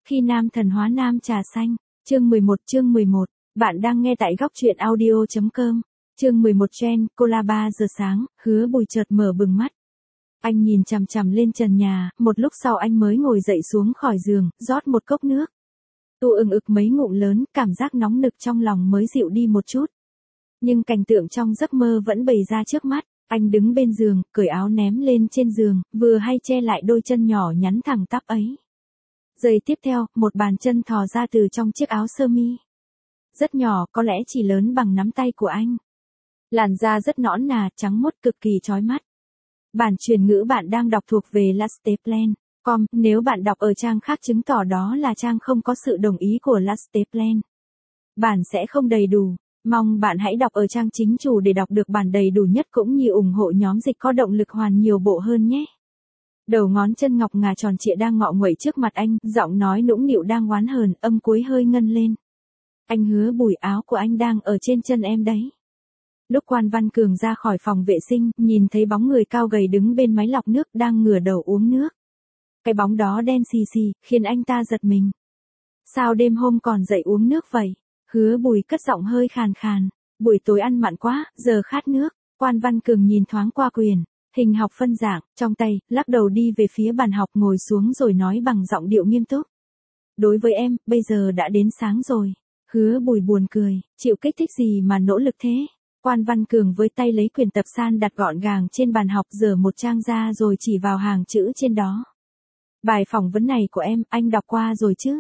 Khi nam thần hóa nam trà xanh, chương 11, bạn đang nghe tại góc truyện audio.com, chương 11 Gen, cô la 3 giờ sáng, Hứa Bùi chợt mở bừng mắt. Anh nhìn chằm chằm lên trần nhà, một lúc sau anh mới ngồi dậy xuống khỏi giường, rót một cốc nước. Tu ừng ực mấy ngụm lớn, cảm giác nóng nực trong lòng mới dịu đi một chút. Nhưng cảnh tượng trong giấc mơ vẫn bày ra trước mắt, anh đứng bên giường, cởi áo ném lên trên giường, vừa hay che lại đôi chân nhỏ nhắn thẳng tắp ấy. Giây tiếp theo, một bàn chân thò ra từ trong chiếc áo sơ mi. Rất nhỏ, có lẽ chỉ lớn bằng nắm tay của anh. Làn da rất nõn nà, trắng muốt cực kỳ chói mắt. Bản truyền ngữ bạn đang đọc thuộc về Lasteplan.com, nếu bạn đọc ở trang khác chứng tỏ đó là trang không có sự đồng ý của Lasteplan. Bản sẽ không đầy đủ. Mong bạn hãy đọc ở trang chính chủ để đọc được bản đầy đủ nhất cũng như ủng hộ nhóm dịch có động lực hoàn nhiều bộ hơn nhé. Đầu ngón chân ngọc ngà tròn trịa đang ngọ nguậy trước mặt anh, giọng nói nũng nịu đang oán hờn, âm cuối hơi ngân lên. Anh Hứa Bùi, áo của anh đang ở trên chân em đấy. Lúc Quan Văn Cường ra khỏi phòng vệ sinh, nhìn thấy bóng người cao gầy đứng bên máy lọc nước đang ngửa đầu uống nước. Cái bóng đó đen xì xì, khiến anh ta giật mình. Sao đêm hôm còn dậy uống nước vậy? Hứa Bùi cất giọng hơi khàn khàn. Buổi tối ăn mặn quá, giờ khát nước. Quan Văn Cường nhìn thoáng qua quyền hình học phân dạng, trong tay, lắc đầu đi về phía bàn học ngồi xuống rồi nói bằng giọng điệu nghiêm túc. Đối với em, bây giờ đã đến sáng rồi. Hứa Bùi buồn cười, chịu kích thích gì mà nỗ lực thế? Quan Văn Cường với tay lấy quyển tập san đặt gọn gàng trên bàn học dở một trang ra rồi chỉ vào hàng chữ trên đó. Bài phỏng vấn này của em, anh đọc qua rồi chứ?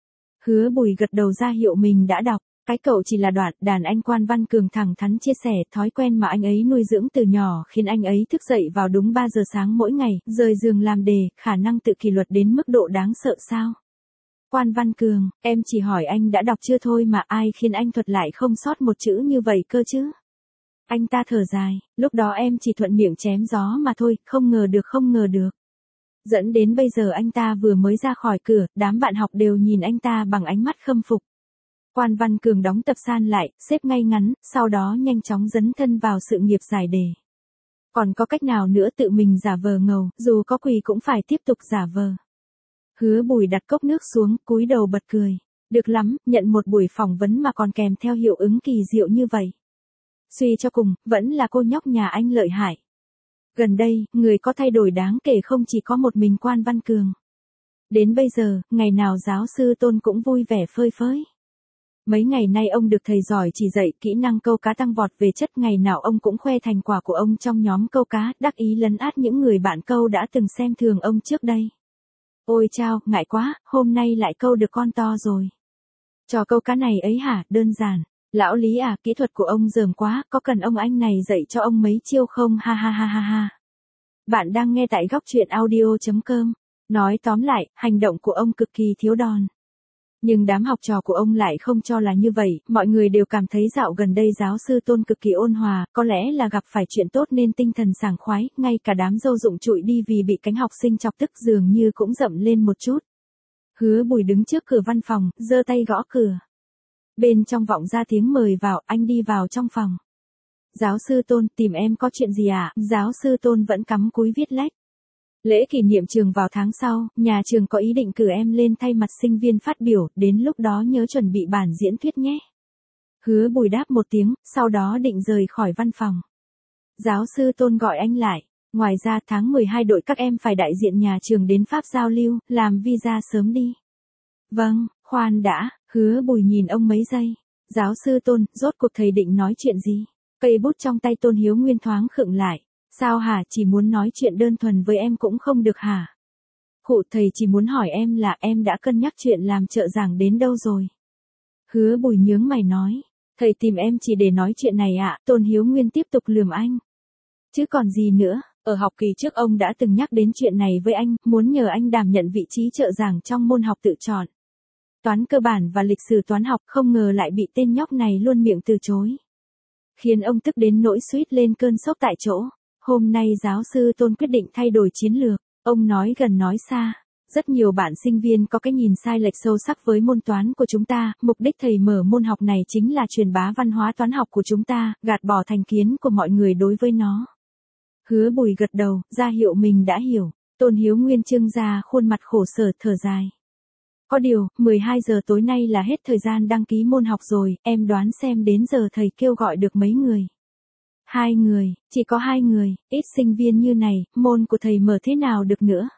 Hứa Bùi gật đầu ra hiệu mình đã đọc. Cái cậu chỉ là đoạn đàn anh. Quan Văn Cường thẳng thắn chia sẻ thói quen mà anh ấy nuôi dưỡng từ nhỏ khiến anh ấy thức dậy vào đúng 3 giờ sáng mỗi ngày, rời giường làm đề, khả năng tự kỷ luật đến mức độ đáng sợ sao? Quan Văn Cường, em chỉ hỏi anh đã đọc chưa thôi mà, ai khiến anh thuật lại không sót một chữ như vậy cơ chứ? Anh ta thở dài, lúc đó em chỉ thuận miệng chém gió mà thôi, không ngờ được. Dẫn đến bây giờ anh ta vừa mới ra khỏi cửa, đám bạn học đều nhìn anh ta bằng ánh mắt khâm phục. Quan Văn Cường đóng tập san lại, xếp ngay ngắn, sau đó nhanh chóng dấn thân vào sự nghiệp giải đề. Còn có cách nào nữa, tự mình giả vờ ngầu, dù có quỳ cũng phải tiếp tục giả vờ. Hứa Bùi đặt cốc nước xuống, cúi đầu bật cười. Được lắm, nhận một buổi phỏng vấn mà còn kèm theo hiệu ứng kỳ diệu như vậy. Suy cho cùng, vẫn là cô nhóc nhà anh lợi hại. Gần đây, người có thay đổi đáng kể không chỉ có một mình Quan Văn Cường. Đến bây giờ, ngày nào giáo sư Tôn cũng vui vẻ phơi phới. Mấy ngày nay ông được thầy giỏi chỉ dạy kỹ năng câu cá tăng vọt về chất, ngày nào ông cũng khoe thành quả của ông trong nhóm câu cá, đắc ý lấn át những người bạn câu đã từng xem thường ông trước đây. Ôi chao, ngại quá, hôm nay lại câu được con to rồi. Trò câu cá này ấy hả, đơn giản. Lão Lý à, kỹ thuật của ông dởm quá, có cần ông anh này dạy cho ông mấy chiêu không, ha ha ha ha ha. Bạn đang nghe tại góc truyện audio.com. Nói tóm lại, hành động của ông cực kỳ thiếu đòn. Nhưng đám học trò của ông lại không cho là như vậy, mọi người đều cảm thấy dạo gần đây giáo sư Tôn cực kỳ ôn hòa, có lẽ là gặp phải chuyện tốt nên tinh thần sảng khoái, ngay cả đám dâu rụng trụi đi vì bị cánh học sinh chọc tức dường như cũng rậm lên một chút. Hứa Bùi đứng trước cửa văn phòng, giơ tay gõ cửa. Bên trong vọng ra tiếng mời vào, anh đi vào trong phòng. Giáo sư Tôn, tìm em có chuyện gì ạ? Giáo sư Tôn vẫn cắm cúi viết lách. Lễ kỷ niệm trường vào tháng sau, nhà trường có ý định cử em lên thay mặt sinh viên phát biểu, đến lúc đó nhớ chuẩn bị bản diễn thuyết nhé. Hứa Bùi đáp một tiếng, sau đó định rời khỏi văn phòng. Giáo sư Tôn gọi anh lại. Ngoài ra tháng 12 đội các em phải đại diện nhà trường đến Pháp giao lưu, làm visa sớm đi. Vâng, khoan đã, Hứa Bùi nhìn ông mấy giây. Giáo sư Tôn, rốt cuộc thầy định nói chuyện gì? Cây bút trong tay Tôn Hiếu Nguyên thoáng khựng lại. Sao hả, chỉ muốn nói chuyện đơn thuần với em cũng không được hả? Khụ, thầy chỉ muốn hỏi em là em đã cân nhắc chuyện làm trợ giảng đến đâu rồi? Hứa Bùi nhướng mày nói. Thầy tìm em chỉ để nói chuyện này ạ. Tôn Hiếu Nguyên tiếp tục lườm anh. Chứ còn gì nữa, ở học kỳ trước ông đã từng nhắc đến chuyện này với anh, muốn nhờ anh đảm nhận vị trí trợ giảng trong môn học tự chọn. Toán cơ bản và lịch sử toán học, không ngờ lại bị tên nhóc này luôn miệng từ chối. Khiến ông tức đến nỗi suýt lên cơn sốc tại chỗ. Hôm nay giáo sư Tôn quyết định thay đổi chiến lược, ông nói gần nói xa. Rất nhiều bạn sinh viên có cái nhìn sai lệch sâu sắc với môn toán của chúng ta, mục đích thầy mở môn học này chính là truyền bá văn hóa toán học của chúng ta, gạt bỏ thành kiến của mọi người đối với nó. Hứa Bùi gật đầu, ra hiệu mình đã hiểu. Tôn Hiếu Nguyên trưng ra khuôn mặt khổ sở thở dài. Có điều, 12 giờ tối nay là hết thời gian đăng ký môn học rồi, em đoán xem đến giờ thầy kêu gọi được mấy người. 2 người, chỉ có 2 người, ít sinh viên như này, môn của thầy mở thế nào được nữa.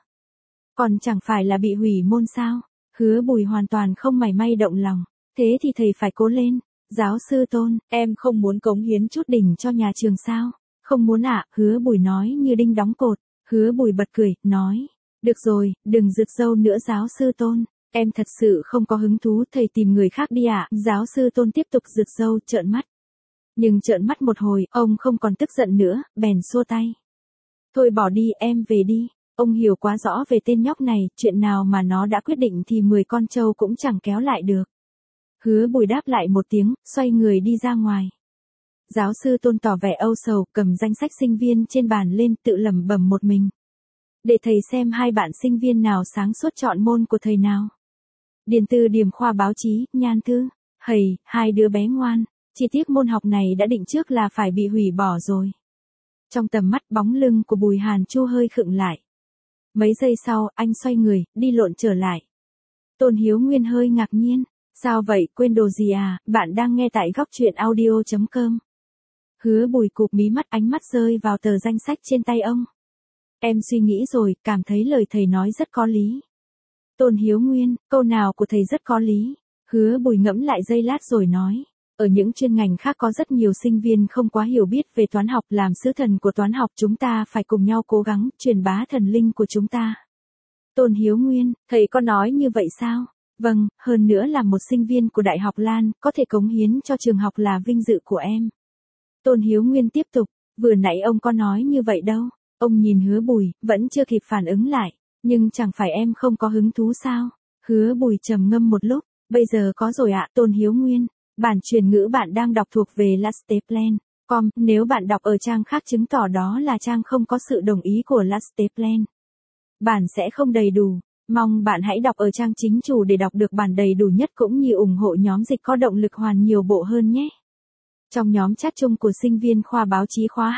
Còn chẳng phải là bị hủy môn sao? Hứa Bùi hoàn toàn không mảy may động lòng. Thế thì thầy phải cố lên. Giáo sư Tôn, em không muốn cống hiến chút đỉnh cho nhà trường sao? Không muốn ạ, Hứa Bùi nói như đinh đóng cột. Hứa Bùi bật cười, nói. Được rồi, đừng rực râu nữa giáo sư Tôn. Em thật sự không có hứng thú, thầy tìm người khác đi ạ. Giáo sư Tôn tiếp tục rực râu trợn mắt. Nhưng trợn mắt một hồi, ông không còn tức giận nữa, bèn xua tay. Thôi bỏ đi, em về đi. Ông hiểu quá rõ về tên nhóc này, chuyện nào mà nó đã quyết định thì 10 con trâu cũng chẳng kéo lại được. Hứa Bùi đáp lại một tiếng, xoay người đi ra ngoài. Giáo sư Tôn tỏ vẻ âu sầu, cầm danh sách sinh viên trên bàn lên, tự lẩm bẩm một mình. Để thầy xem hai bạn sinh viên nào sáng suốt chọn môn của thầy nào. Điền Tư Điềm khoa báo chí, Nhan Thư. Hầy, hai đứa bé ngoan. Chi tiết môn học này đã định trước là phải bị hủy bỏ rồi. Trong tầm mắt bóng lưng của Bùi Hàn Chu hơi khựng lại. Mấy giây sau, anh xoay người, đi lộn trở lại. Tôn Hiếu Nguyên hơi ngạc nhiên. Sao vậy, quên đồ gì à, bạn đang nghe tại góc truyện audio.com. Hứa Bùi cụp mí mắt, ánh mắt rơi vào tờ danh sách trên tay ông. Em suy nghĩ rồi, cảm thấy lời thầy nói rất có lý. Tôn Hiếu Nguyên, câu nào của thầy rất có lý. Hứa Bùi ngẫm lại giây lát rồi nói. Ở những chuyên ngành khác có rất nhiều sinh viên không quá hiểu biết về toán học, làm sứ thần của toán học chúng ta phải cùng nhau cố gắng truyền bá thần linh của chúng ta. Tôn Hiếu Nguyên, thầy có nói như vậy sao? Vâng, hơn nữa là một sinh viên của Đại học Lan, có thể cống hiến cho trường học là vinh dự của em. Tôn Hiếu Nguyên tiếp tục, vừa nãy ông có nói như vậy đâu. Ông nhìn Hứa Bùi, vẫn chưa kịp phản ứng lại, nhưng chẳng phải em không có hứng thú sao? Hứa Bùi trầm ngâm một lúc, bây giờ có rồi ạ. Tôn Hiếu Nguyên, bản truyền ngữ bạn đang đọc thuộc về Lasteplan.com, nếu bạn đọc ở trang khác chứng tỏ đó là trang không có sự đồng ý của Lasteplan. Bản sẽ không đầy đủ. Mong bạn hãy đọc ở trang chính chủ để đọc được bản đầy đủ nhất cũng như ủng hộ nhóm dịch có động lực hoàn nhiều bộ hơn nhé. Trong nhóm chat chung của sinh viên khoa báo chí khóa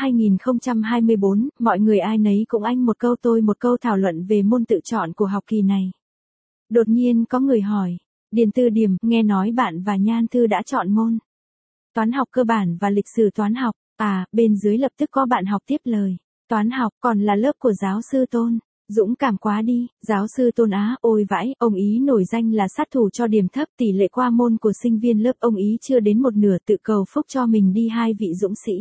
2024, mọi người ai nấy cũng anh một câu tôi một câu thảo luận về môn tự chọn của học kỳ này. Đột nhiên có người hỏi, Điền Tư Điềm, nghe nói bạn và Nhan Thư đã chọn môn toán học cơ bản và lịch sử toán học. À, bên dưới lập tức có bạn học tiếp lời. Toán học còn là lớp của giáo sư Tôn. Dũng cảm quá đi, giáo sư Tôn Á, ôi vãi, ông ý nổi danh là sát thủ cho điểm thấp, tỷ lệ qua môn của sinh viên lớp ông ý chưa đến một nửa, tự cầu phúc cho mình đi hai vị dũng sĩ.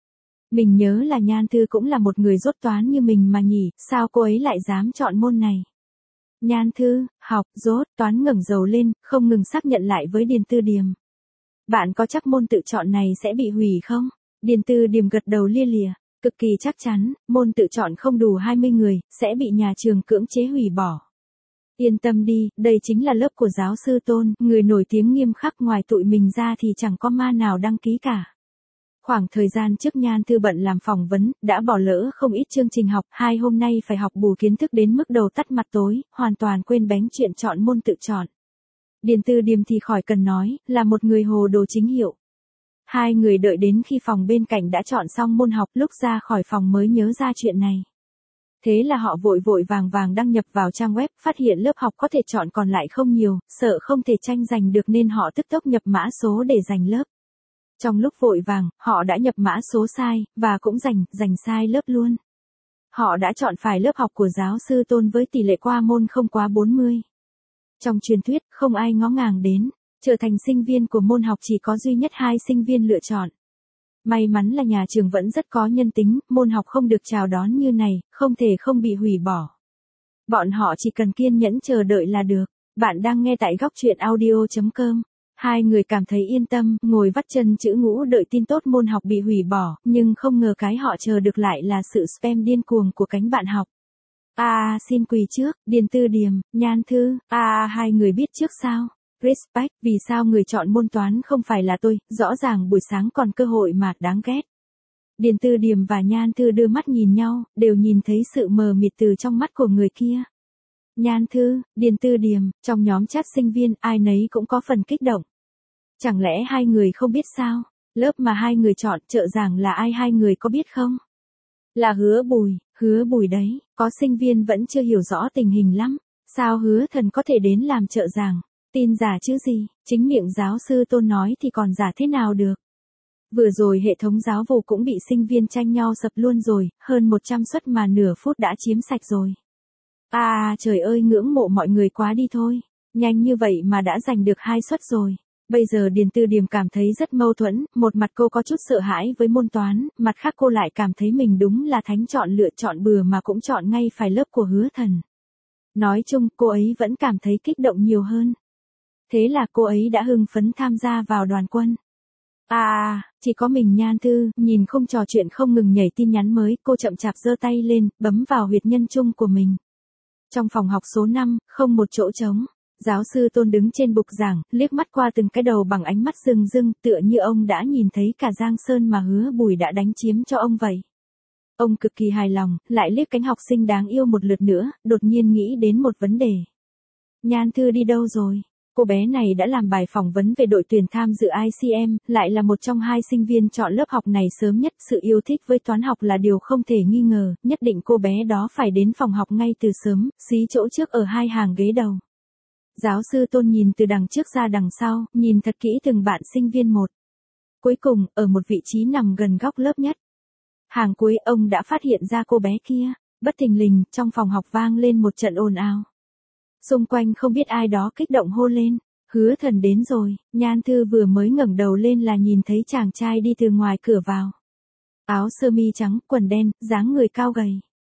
Mình nhớ là Nhan Thư cũng là một người dốt toán như mình mà nhỉ, sao cô ấy lại dám chọn môn này? Nhan Thư, học, dốt, toán ngẩng đầu lên, không ngừng xác nhận lại với Điền Tư Điềm. Bạn có chắc môn tự chọn này sẽ bị hủy không? Điền Tư Điềm gật đầu lia lịa. Cực kỳ chắc chắn, môn tự chọn không đủ 20 người, sẽ bị nhà trường cưỡng chế hủy bỏ. Yên tâm đi, đây chính là lớp của giáo sư Tôn, người nổi tiếng nghiêm khắc, ngoài tụi mình ra thì chẳng có ma nào đăng ký cả. Khoảng thời gian trước Nhan Thư bận làm phỏng vấn, đã bỏ lỡ không ít chương trình học, hai hôm nay phải học bù kiến thức đến mức đầu tắt mặt tối, hoàn toàn quên bén chuyện chọn môn tự chọn. Điền Tư Điềm thì khỏi cần nói, là một người hồ đồ chính hiệu. Hai người đợi đến khi phòng bên cạnh đã chọn xong môn học, lúc ra khỏi phòng mới nhớ ra chuyện này. Thế là họ vội vội vàng vàng đăng nhập vào trang web, phát hiện lớp học có thể chọn còn lại không nhiều, sợ không thể tranh giành được nên họ tức tốc nhập mã số để giành lớp. Trong lúc vội vàng, họ đã nhập mã số sai, và cũng giành sai lớp luôn. Họ đã chọn phải lớp học của giáo sư Tôn với tỷ lệ qua môn không quá 40. Trong truyền thuyết, không ai ngó ngàng đến. Trở thành sinh viên của môn học chỉ có duy nhất 2 sinh viên lựa chọn. May mắn là nhà trường vẫn rất có nhân tính, môn học không được chào đón như này, không thể không bị hủy bỏ. Bọn họ chỉ cần kiên nhẫn chờ đợi là được. Bạn đang nghe tại góc truyện audio.com. Hai người cảm thấy yên tâm, ngồi vắt chân chữ ngũ đợi tin tốt môn học bị hủy bỏ, nhưng không ngờ cái họ chờ được lại là sự spam điên cuồng của cánh bạn học. Xin quỳ trước, Điền Tư Điềm, Nhan Thư, hai người biết trước sao? Respect, vì sao người chọn môn toán không phải là tôi, rõ ràng buổi sáng còn cơ hội mà đáng ghét. Điền Tư Điềm và Nhan Thư đưa mắt nhìn nhau, đều nhìn thấy sự mờ mịt từ trong mắt của người kia. Nhan Thư, Điền Tư Điềm, trong nhóm chat sinh viên ai nấy cũng có phần kích động. Chẳng lẽ hai người không biết sao? Lớp mà hai người chọn trợ giảng là ai, hai người có biết không? Là Hứa Bùi đấy, có sinh viên vẫn chưa hiểu rõ tình hình lắm. Sao Hứa Thần có thể đến làm trợ giảng? Tin giả chứ gì, chính miệng giáo sư Tôn nói thì còn giả thế nào được. Vừa rồi hệ thống giáo vụ cũng bị sinh viên tranh nhau sập luôn rồi, hơn 100 suất mà nửa phút đã chiếm sạch rồi. Trời ơi, ngưỡng mộ mọi người quá đi thôi. Nhanh như vậy mà đã giành được 2 suất rồi. Bây giờ Điền Tư Điềm cảm thấy rất mâu thuẫn, một mặt cô có chút sợ hãi với môn toán, mặt khác cô lại cảm thấy mình đúng là thánh chọn lựa chọn bừa mà cũng chọn ngay phải lớp của Hứa Thần. Nói chung, cô ấy vẫn cảm thấy kích động nhiều hơn. Thế là cô ấy đã hưng phấn tham gia vào đoàn quân. Chỉ có mình Nhan Thư, nhìn không trò chuyện không ngừng nhảy tin nhắn mới, cô chậm chạp giơ tay lên, bấm vào huyệt nhân trung của mình. Trong phòng học số 5, không một chỗ trống. Giáo sư Tôn đứng trên bục giảng, liếc mắt qua từng cái đầu bằng ánh mắt rưng rưng, tựa như ông đã nhìn thấy cả Giang Sơn mà Hứa Bùi đã đánh chiếm cho ông vậy. Ông cực kỳ hài lòng, lại liếc cánh học sinh đáng yêu một lượt nữa, đột nhiên nghĩ đến một vấn đề. Nhan Thư đi đâu rồi? Cô bé này đã làm bài phỏng vấn về đội tuyển tham dự ICM, lại là một trong 2 sinh viên chọn lớp học này sớm nhất. Sự yêu thích với toán học là điều không thể nghi ngờ, nhất định cô bé đó phải đến phòng học ngay từ sớm, xí chỗ trước ở 2 hàng ghế đầu. Giáo sư Tôn nhìn từ đằng trước ra đằng sau, nhìn thật kỹ từng bạn sinh viên một. Cuối cùng, ở một vị trí nằm gần góc lớp nhất. Hàng cuối, ông đã phát hiện ra cô bé kia. Bất thình lình, trong phòng học vang lên một trận ồn ào. Xung quanh không biết ai đó kích động hô lên. Hứa Thần đến rồi. Nhan Thư vừa mới ngẩng đầu lên là nhìn thấy chàng trai đi từ ngoài cửa vào. Áo sơ mi trắng, quần đen, dáng người cao gầy.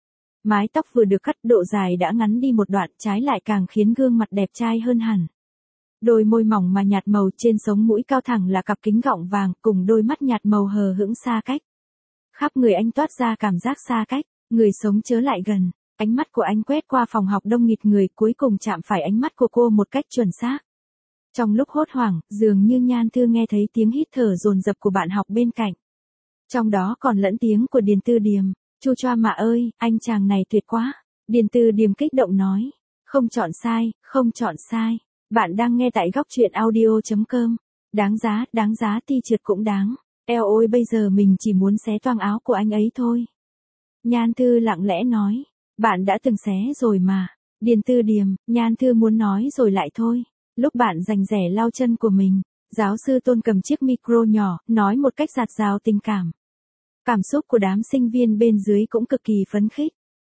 Mái tóc vừa được cắt, độ dài đã ngắn đi một đoạn, trái lại càng khiến gương mặt đẹp trai hơn hẳn. Đôi môi mỏng mà nhạt màu, trên sống mũi cao thẳng là cặp kính gọng vàng, cùng đôi mắt nhạt màu hờ hững xa cách. Khắp người anh toát ra cảm giác xa cách, người sống chớ lại gần. Ánh mắt của anh quét qua phòng học đông nghịt người, cuối cùng chạm phải ánh mắt của cô một cách chuẩn xác. Trong lúc hốt hoảng, dường như Nhan Thư nghe thấy tiếng hít thở dồn dập của bạn học bên cạnh. Trong đó còn lẫn tiếng của Điền Tư Điềm. Chu choa mà ơi, anh chàng này tuyệt quá. Điền Tư Điềm kích động nói. Không chọn sai, không chọn sai. Bạn đang nghe tại góc truyện audio.com. Đáng giá ti trượt cũng đáng. Eo ôi, bây giờ mình chỉ muốn xé toang áo của anh ấy thôi. Nhan Thư lặng lẽ nói. Bạn đã từng xé rồi mà. Điền Tư Điềm, Nhan Thư muốn nói rồi lại thôi. Lúc bạn giành rẻ lau chân của mình, giáo sư Tôn cầm chiếc micro nhỏ, nói một cách dạt dào tình cảm. Cảm xúc của đám sinh viên bên dưới cũng cực kỳ phấn khích.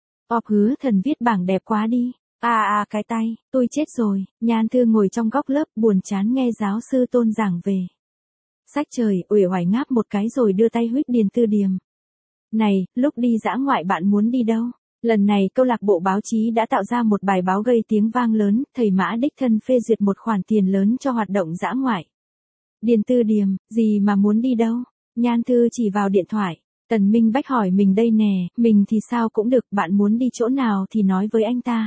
Hứa Thần viết bảng đẹp quá đi. Cái tay, tôi chết rồi. Nhan Thư ngồi trong góc lớp buồn chán nghe giáo sư Tôn giảng về sách trời, uể oải ngáp một cái rồi đưa tay huých Điền Tư Điềm. Này, lúc đi dã ngoại bạn muốn đi đâu? Lần này câu lạc bộ báo chí đã tạo ra một bài báo gây tiếng vang lớn, thầy Mã đích thân phê duyệt một khoản tiền lớn cho hoạt động dã ngoại. Điền Tư Điềm, gì mà muốn đi đâu? Nhan Thư chỉ vào điện thoại. Tần Minh Bách hỏi mình đây nè, mình thì sao cũng được, bạn muốn đi chỗ nào thì nói với anh ta.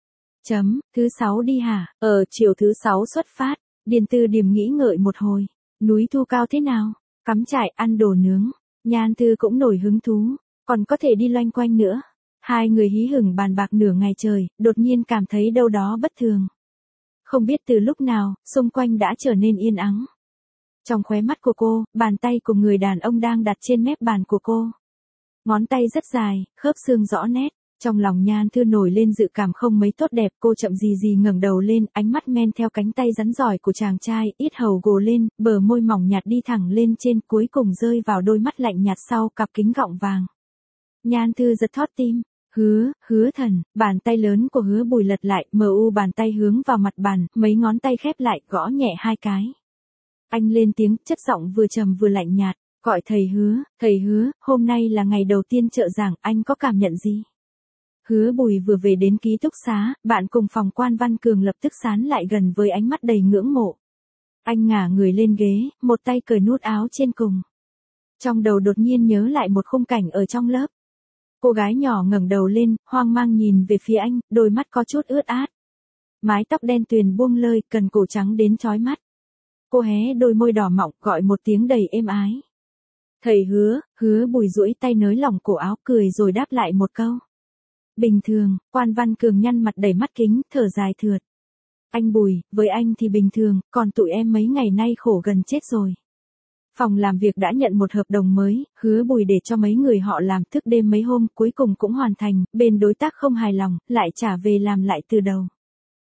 Thứ 6 đi hả? Chiều thứ 6 xuất phát. Điền Tư Điềm nghĩ ngợi một hồi. Núi Thu Cao thế nào? Cắm trại, ăn đồ nướng. Nhan Thư cũng nổi hứng thú. Còn có thể đi loanh quanh nữa. Hai người hí hửng bàn bạc nửa ngày trời, đột nhiên cảm thấy đâu đó bất thường. Không biết từ lúc nào, xung quanh đã trở nên yên ắng. Trong khóe mắt của cô, bàn tay của người đàn ông đang đặt trên mép bàn của cô. Ngón tay rất dài, khớp xương rõ nét. Trong lòng Nhan Thư nổi lên dự cảm không mấy tốt đẹp, cô chậm gì ngẩng đầu lên, ánh mắt men theo cánh tay rắn giỏi của chàng trai, yết hầu gồ lên, bờ môi mỏng nhạt đi thẳng lên trên, cuối cùng rơi vào đôi mắt lạnh nhạt sau cặp kính gọng vàng. Nhan Thư giật thót tim. Hứa Thần, bàn tay lớn của Hứa Bùi lật lại, bàn tay hướng vào mặt bàn, mấy ngón tay khép lại, gõ nhẹ 2 cái. Anh lên tiếng, chất giọng vừa trầm vừa lạnh nhạt, gọi thầy Hứa, hôm nay là ngày đầu tiên trợ giảng, anh có cảm nhận gì? Hứa Bùi vừa về đến ký túc xá, bạn cùng phòng Quan Văn Cường lập tức sán lại gần với ánh mắt đầy ngưỡng mộ. Anh ngả người lên ghế, một tay cởi nút áo trên cùng. Trong đầu đột nhiên nhớ lại một khung cảnh ở trong lớp. Cô gái nhỏ ngẩng đầu lên, hoang mang nhìn về phía anh, đôi mắt có chút ướt át. Mái tóc đen tuyền buông lơi, cần cổ trắng đến chói mắt. Cô hé đôi môi đỏ mọng, gọi một tiếng đầy êm ái. Thầy Hứa Bùi duỗi tay nới lỏng cổ áo, cười rồi đáp lại một câu. Bình thường. Quan Văn Cường nhăn mặt đầy mắt kính, thở dài thượt. Anh Bùi, với anh thì bình thường, còn tụi em mấy ngày nay khổ gần chết rồi. Phòng làm việc đã nhận một hợp đồng mới, Hứa Bùi để cho mấy người họ làm thức đêm mấy hôm, cuối cùng cũng hoàn thành, bên đối tác không hài lòng, lại trả về làm lại từ đầu.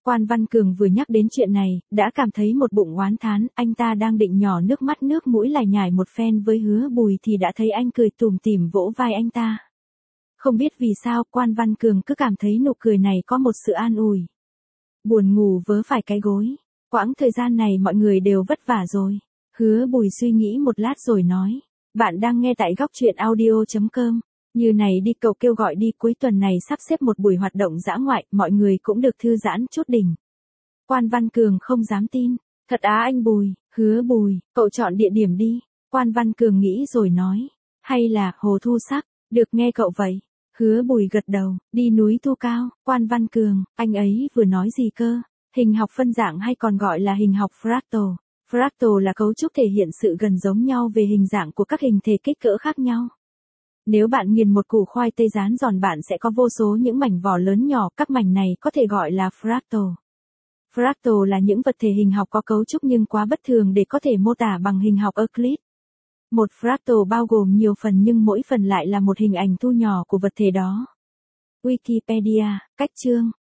Quan Văn Cường vừa nhắc đến chuyện này, đã cảm thấy một bụng oán thán, anh ta đang định nhỏ nước mắt nước mũi lải nhải một phen với Hứa Bùi thì đã thấy anh cười tủm tỉm vỗ vai anh ta. Không biết vì sao Quan Văn Cường cứ cảm thấy nụ cười này có một sự an ủi. Buồn ngủ vớ phải cái gối. Quãng thời gian này mọi người đều vất vả rồi. Hứa Bùi suy nghĩ một lát rồi nói. Bạn đang nghe tại góc truyện audio.com. Như này đi, cậu kêu gọi đi, cuối tuần này sắp xếp một buổi hoạt động dã ngoại, mọi người cũng được thư giãn chút đỉnh. Quan Văn Cường không dám tin. Thật á anh Bùi? Hứa Bùi, cậu chọn địa điểm đi. Quan Văn Cường nghĩ rồi nói. Hay là Hồ Thu Sắc? Được nghe cậu vậy. Hứa Bùi gật đầu. Đi núi Thu Cao. Quan Văn Cường, anh ấy vừa nói gì cơ? Hình học phân dạng hay còn gọi là hình học fractal. Fractal là cấu trúc thể hiện sự gần giống nhau về hình dạng của các hình thể kích cỡ khác nhau. Nếu bạn nghiền một củ khoai tây rán giòn bạn sẽ có vô số những mảnh vỏ lớn nhỏ, các mảnh này có thể gọi là fractal. Fractal là những vật thể hình học có cấu trúc nhưng quá bất thường để có thể mô tả bằng hình học Euclid. Một fractal bao gồm nhiều phần nhưng mỗi phần lại là một hình ảnh thu nhỏ của vật thể đó. Wikipedia, cách chương,